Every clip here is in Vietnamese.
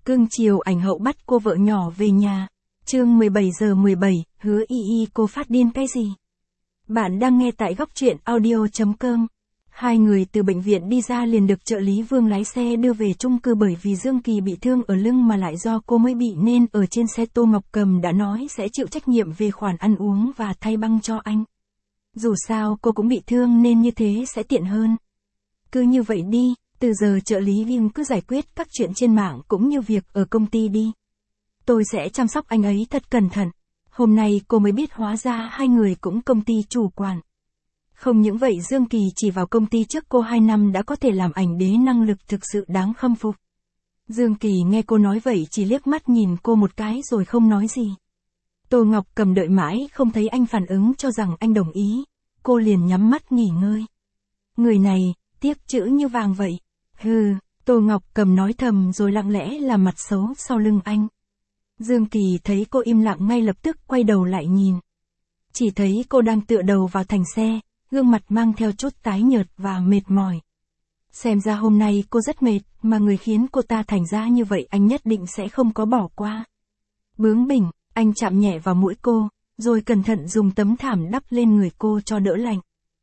Cưng chiều ảnh hậu bắt cô vợ nhỏ về nhà. Chương 17 giờ 17, Hứa Y Y cô phát điên cái gì? Bạn đang nghe tại góc truyện audio.com. Hai người từ bệnh viện đi ra liền được trợ lý Vương lái xe đưa về chung cư, bởi vì Dương Kỳ bị thương ở lưng mà lại do cô mới bị, nên ở trên xe Tô Ngọc Cầm đã nói sẽ chịu trách nhiệm về khoản ăn uống và thay băng cho anh. Dù sao cô cũng bị thương nên như thế sẽ tiện hơn. Cứ như vậy đi, từ giờ trợ lý Vương cứ giải quyết các chuyện trên mạng cũng như việc ở công ty đi. Tôi sẽ chăm sóc anh ấy thật cẩn thận. Hôm nay cô mới biết hóa ra hai người cũng công ty chủ quản. Không những vậy, Dương Kỳ chỉ vào công ty trước cô 2 năm đã có thể làm ảnh đế, năng lực thực sự đáng khâm phục. Dương Kỳ nghe cô nói vậy chỉ liếc mắt nhìn cô một cái rồi không nói gì. Tô Ngọc Cầm đợi mãi không thấy anh phản ứng cho rằng anh đồng ý. Cô liền nhắm mắt nghỉ ngơi. Người này, tiếc chữ như vàng vậy. Hừ, Tô Ngọc Cầm nói thầm rồi lặng lẽ làm mặt xấu sau lưng anh. Dương Kỳ thấy cô im lặng ngay lập tức quay đầu lại nhìn. Chỉ thấy cô đang tựa đầu vào thành xe, gương mặt mang theo chút tái nhợt và mệt mỏi. Xem ra hôm nay cô rất mệt, mà người khiến cô ta thành ra như vậy anh nhất định sẽ không có bỏ qua. Bướng bỉnh, anh chạm nhẹ vào mũi cô, rồi cẩn thận dùng tấm thảm đắp lên người cô cho đỡ lạnh.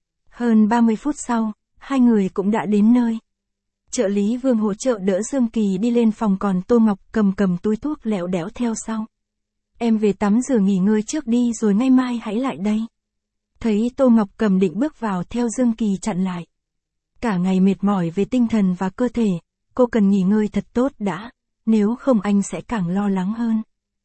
Hơn 30 phút sau, hai người cũng đã đến nơi. Trợ lý Vương hỗ trợ đỡ Dương Kỳ đi lên phòng, còn Tô Ngọc Cầm cầm túi thuốc lẹo đẽo theo sau. Em về tắm rửa nghỉ ngơi trước đi rồi ngày mai hãy lại đây. Thấy Tô Ngọc Cầm định bước vào theo, Dương Kỳ chặn lại. Cả ngày mệt mỏi về tinh thần và cơ thể, cô cần nghỉ ngơi thật tốt đã, nếu không anh sẽ càng lo lắng hơn.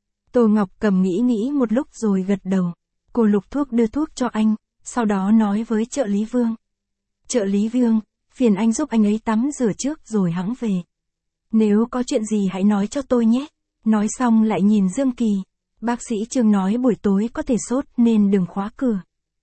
Tô Ngọc Cầm nghĩ một lúc rồi gật đầu. Cô lục thuốc đưa thuốc cho anh, sau đó nói với trợ lý Vương. Trợ lý Vương, phiền anh giúp anh ấy tắm rửa trước rồi hẵng về. Nếu có chuyện gì hãy nói cho tôi nhé. Nói xong lại nhìn Dương Kỳ. Bác sĩ Trương nói buổi tối có thể sốt nên đừng khóa cửa.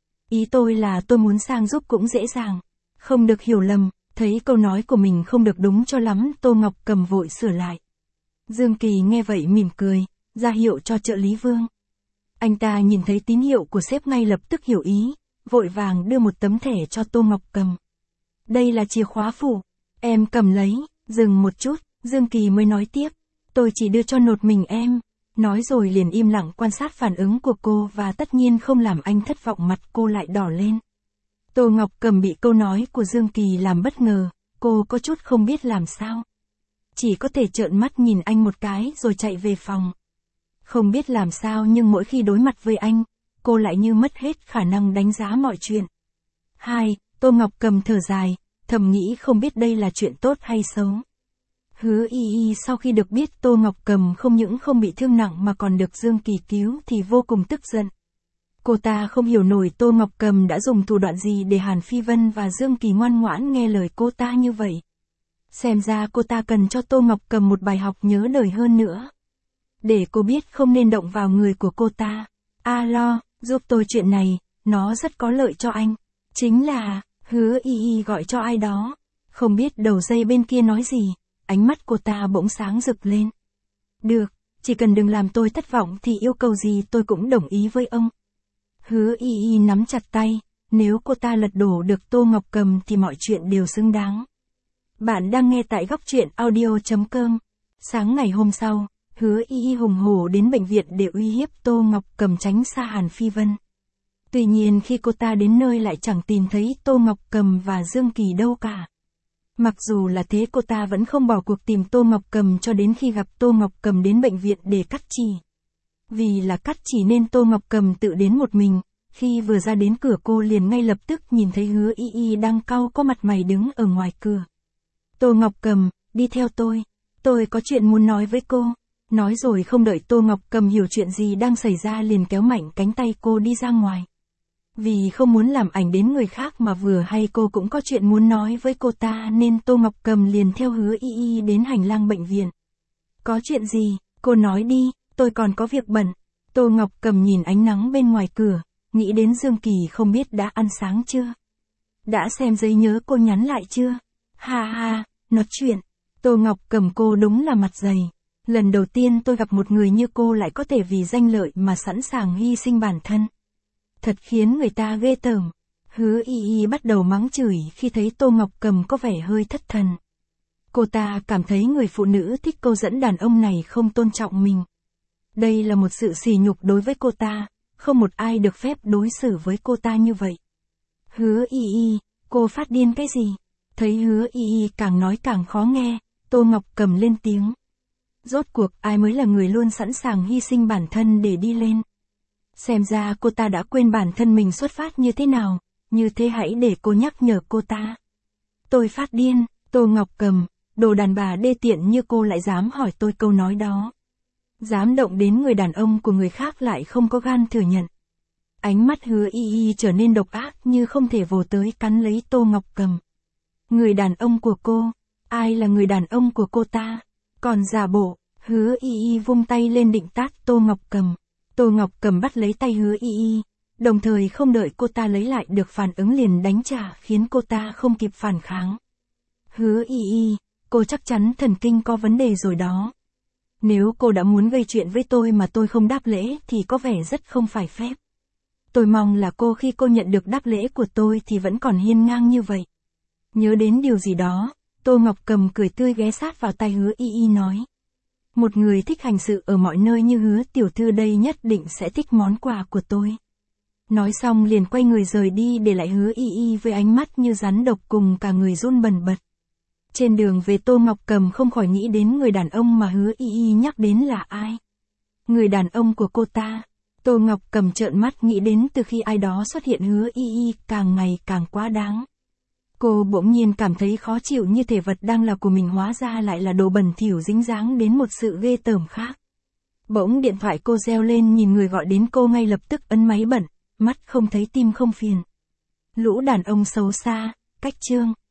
Ý tôi là tôi muốn sang giúp cũng dễ dàng. Không được hiểu lầm. Thấy câu nói của mình không được đúng cho lắm, Tô Ngọc Cầm vội sửa lại. Dương Kỳ nghe vậy mỉm cười, ra hiệu cho trợ lý Vương. Anh ta nhìn thấy tín hiệu của sếp ngay lập tức hiểu ý, vội vàng đưa một tấm thẻ cho Tô Ngọc Cầm. Đây là chìa khóa phủ, em cầm lấy. Dừng một chút, Dương Kỳ mới nói tiếp. Tôi chỉ đưa cho nột mình em. Nói rồi liền im lặng quan sát phản ứng của cô, và tất nhiên không làm anh thất vọng, mặt cô lại đỏ lên. Tô Ngọc Cầm bị câu nói của Dương Kỳ làm bất ngờ, cô có chút không biết làm sao. Chỉ có thể trợn mắt nhìn anh một cái rồi chạy về phòng. Không biết làm sao nhưng mỗi khi đối mặt với anh, cô lại như mất hết khả năng đánh giá mọi chuyện. Tô Ngọc Cầm thở dài, thầm nghĩ không biết đây là chuyện tốt hay xấu. Hứa Y Y sau khi được biết Tô Ngọc Cầm không những không bị thương nặng mà còn được Dương Kỳ cứu thì vô cùng tức giận. Cô ta không hiểu nổi Tô Ngọc Cầm đã dùng thủ đoạn gì để Hàn Phi Vân và Dương Kỳ ngoan ngoãn nghe lời cô ta như vậy. Xem ra cô ta cần cho Tô Ngọc Cầm một bài học nhớ đời hơn nữa. Để cô biết không nên động vào người của cô ta. Alo, giúp tôi chuyện này, nó rất có lợi cho anh. Chính là, Hứa Y Y gọi cho ai đó. Không biết đầu dây bên kia nói gì, ánh mắt cô ta bỗng sáng rực lên. Được, chỉ cần đừng làm tôi thất vọng thì yêu cầu gì tôi cũng đồng ý với ông. Hứa Y Y nắm chặt tay, nếu cô ta lật đổ được Tô Ngọc Cầm thì mọi chuyện đều xứng đáng. Bạn đang nghe tại góc truyện audio.com. Sáng ngày hôm sau, Hứa Y Y hùng hổ đến bệnh viện để uy hiếp Tô Ngọc Cầm tránh xa Hàn Phi Vân. Tuy nhiên khi cô ta đến nơi lại chẳng tìm thấy Tô Ngọc Cầm và Dương Kỳ đâu cả. Mặc dù là thế, cô ta vẫn không bỏ cuộc tìm Tô Ngọc Cầm cho đến khi gặp Tô Ngọc Cầm đến bệnh viện để cắt chỉ. Vì là cắt chỉ nên Tô Ngọc Cầm tự đến một mình. Khi vừa ra đến cửa cô liền ngay lập tức nhìn thấy Hứa Y Y đang cau có mặt mày đứng ở ngoài cửa. Tô Ngọc Cầm, đi theo tôi có chuyện muốn nói với cô. Nói rồi không đợi Tô Ngọc Cầm hiểu chuyện gì đang xảy ra liền kéo mạnh cánh tay cô đi ra ngoài. Vì không muốn làm ảnh đến người khác mà vừa hay cô cũng có chuyện muốn nói với cô ta nên Tô Ngọc Cầm liền theo Hứa Y Y đến hành lang bệnh viện. Có chuyện gì, cô nói đi, tôi còn có việc bận. Tô Ngọc Cầm nhìn ánh nắng bên ngoài cửa, nghĩ đến Dương Kỳ không biết đã ăn sáng chưa. Đã xem giấy nhớ cô nhắn lại chưa? Ha, nói chuyện. Tô Ngọc Cầm cô đúng là mặt dày. Lần đầu tiên tôi gặp một người như cô lại có thể vì danh lợi mà sẵn sàng hy sinh bản thân. Thật khiến người ta ghê tởm. Hứa Y Y bắt đầu mắng chửi khi thấy Tô Ngọc Cầm có vẻ hơi thất thần. Cô ta cảm thấy người phụ nữ thích cô dẫn đàn ông này không tôn trọng mình. Đây là một sự sỉ nhục đối với cô ta, không một ai được phép đối xử với cô ta như vậy. Hứa Y Y, cô phát điên cái gì? Thấy Hứa Y Y càng nói càng khó nghe, Tô Ngọc Cầm lên tiếng. Rốt cuộc ai mới là người luôn sẵn sàng hy sinh bản thân để đi lên? Xem ra cô ta đã quên bản thân mình xuất phát như thế nào, như thế hãy để cô nhắc nhở cô ta. Tôi phát điên, Tô Ngọc Cầm, đồ đàn bà đê tiện như cô lại dám hỏi tôi câu nói đó. Dám động đến người đàn ông của người khác lại không có gan thừa nhận. Ánh mắt Hứa Y Y trở nên độc ác như không thể vồ tới cắn lấy Tô Ngọc Cầm. Người đàn ông của cô, ai là người đàn ông của cô ta? Còn giả bộ, Hứa Y Y vung tay lên định tát Tô Ngọc Cầm. Tô Ngọc Cầm bắt lấy tay Hứa Y Y, đồng thời không đợi cô ta lấy lại được phản ứng liền đánh trả khiến cô ta không kịp phản kháng. Hứa Y Y, cô chắc chắn thần kinh có vấn đề rồi đó. Nếu cô đã muốn gây chuyện với tôi mà tôi không đáp lễ thì có vẻ rất không phải phép. Tôi mong là cô khi cô nhận được đáp lễ của tôi thì vẫn còn hiên ngang như vậy. Nhớ đến điều gì đó, Tô Ngọc Cầm cười tươi ghé sát vào tai Hứa Y Y nói. Một người thích hành sự ở mọi nơi như Hứa tiểu thư đây nhất định sẽ thích món quà của tôi. Nói xong liền quay người rời đi để lại Hứa Y Y với ánh mắt như rắn độc cùng cả người run bần bật. Trên đường về Tô Ngọc Cầm không khỏi nghĩ đến người đàn ông mà Hứa Y Y nhắc đến là ai. Người đàn ông của cô ta. Tô Ngọc Cầm trợn mắt nghĩ đến từ khi ai đó xuất hiện Hứa Y Y càng ngày càng quá đáng. Cô bỗng nhiên cảm thấy khó chịu như thể vật đang là của mình hóa ra lại là đồ bẩn thỉu dính dáng đến một sự ghê tởm khác. Bỗng điện thoại cô reo lên nhìn người gọi đến cô ngay lập tức ấn máy bận, mắt không thấy tim không phiền. Lũ đàn ông xấu xa, cách chương.